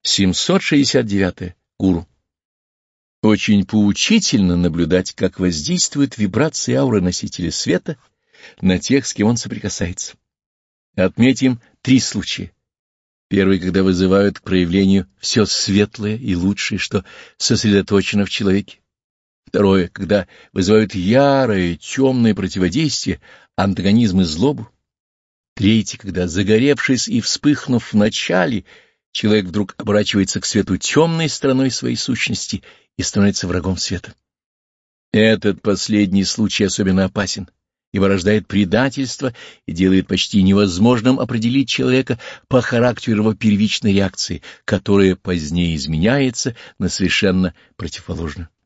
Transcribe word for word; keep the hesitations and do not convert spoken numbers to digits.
семьсот шестьдесят девять. Гуру. Очень поучительно наблюдать, как воздействуют вибрации ауры носителя света на тех, с кем он соприкасается. Отметим три случая. Первый, когда вызывают к проявлению все светлое и лучшее, что сосредоточено в человеке. Второе, когда вызывают ярое, темное противодействие, антагонизм и злобу. Третье, когда, загоревшись и вспыхнув в начале, человек вдруг оборачивается к свету темной стороной своей сущности и становится врагом света. Этот последний случай особенно опасен, ибо рождает предательство и делает почти невозможным определить человека по характеру его первичной реакции, которая позднее изменяется на совершенно противоположную.